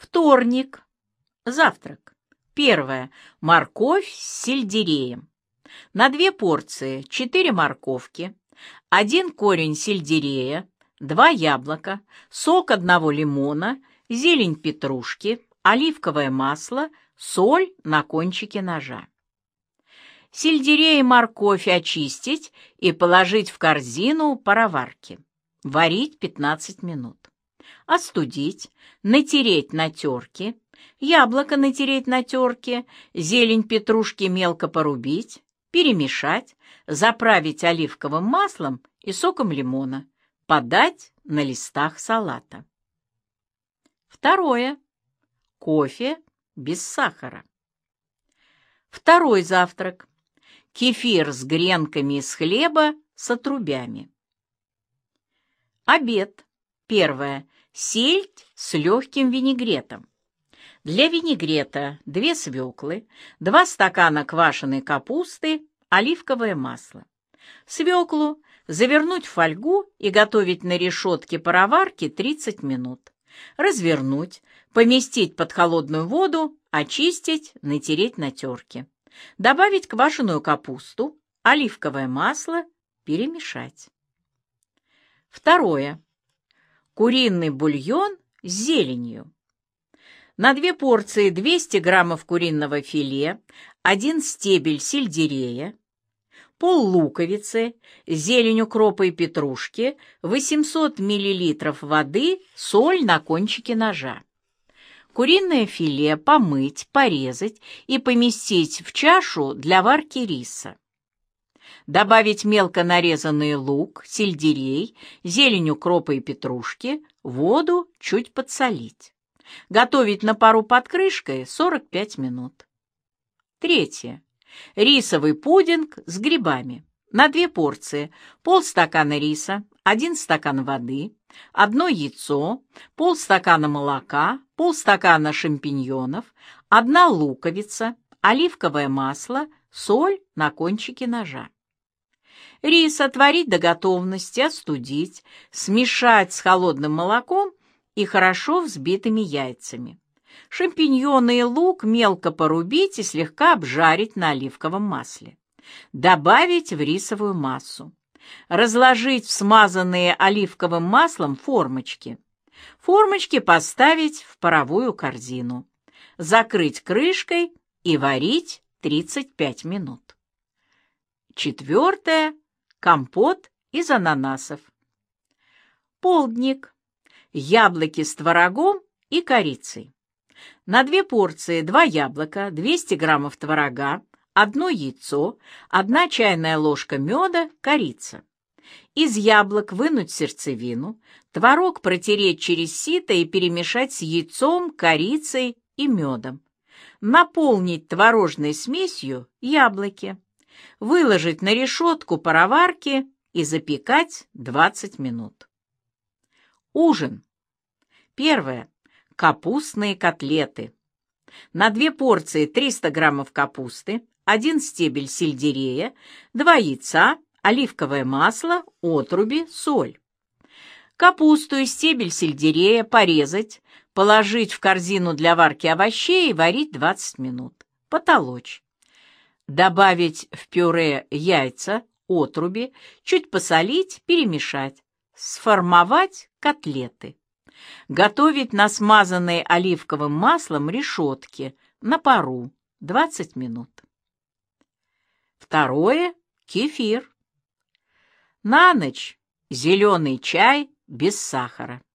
Вторник. Завтрак. Первое. Морковь с сельдереем. На 2 порции 4 морковки, 1 корень сельдерея, 2 яблока, сок 1 лимона, зелень петрушки, оливковое масло, соль на кончике ножа. Сельдерей и морковь очистить и положить в корзину пароварки. Варить 15 минут. Остудить, натереть на терке, яблоко натереть на терке, зелень петрушки мелко порубить, перемешать, заправить оливковым маслом и соком лимона, подать на листах салата. Второе. Кофе без сахара. Второй завтрак. Кефир с гренками из хлеба с отрубями. Обед. Первое. Сельдь с легким винегретом. Для винегрета 2 свеклы, 2 стакана квашеной капусты, оливковое масло. Свеклу завернуть в фольгу и готовить на решетке пароварки 30 минут. Развернуть, поместить под холодную воду, очистить, натереть на терке. Добавить квашеную капусту, оливковое масло, перемешать. Второе. Куриный бульон с зеленью. На 2 порции 200 граммов куриного филе, 1 стебель сельдерея, пол луковицы, зелень укропа и петрушки, 800 мл воды, соль на кончике ножа. Куриное филе помыть, порезать и поместить в чашу для варки риса. Добавить мелко нарезанный лук, сельдерей, зелень укропа и петрушки, воду чуть подсолить. Готовить на пару под крышкой 45 минут. Третье. Рисовый пудинг с грибами. На 2 порции полстакана риса, 1 стакан воды, 1 яйцо, полстакана молока, полстакана шампиньонов, 1 луковица, оливковое масло, соль на кончике ножа. Рис отварить до готовности, остудить, смешать с холодным молоком и хорошо взбитыми яйцами. Шампиньоны и лук мелко порубить и слегка обжарить на оливковом масле. Добавить в рисовую массу. Разложить в смазанные оливковым маслом формочки. Формочки поставить в паровую корзину. Закрыть крышкой и варить 35 минут. Четвертое. Компот из ананасов. Полдник. Яблоки с творогом и корицей. На 2 порции 2 яблока, 200 граммов творога, 1 яйцо, 1 чайная ложка меда, корица. Из яблок вынуть сердцевину, творог протереть через сито и перемешать с яйцом, корицей и медом. Наполнить творожной смесью яблоки. Выложить на решетку пароварки и запекать 20 минут. Ужин. Первое. Капустные котлеты. На 2 порции 300 граммов капусты, 1 стебель сельдерея, 2 яйца, оливковое масло, отруби, соль. Капусту и стебель сельдерея порезать, положить в корзину для варки овощей и варить 20 минут. Потолочь. Добавить в пюре яйца, отруби, чуть посолить, перемешать. Сформовать котлеты. Готовить на смазанной оливковым маслом решетке на пару 20 минут. Второе. Кефир. На ночь зеленый чай без сахара.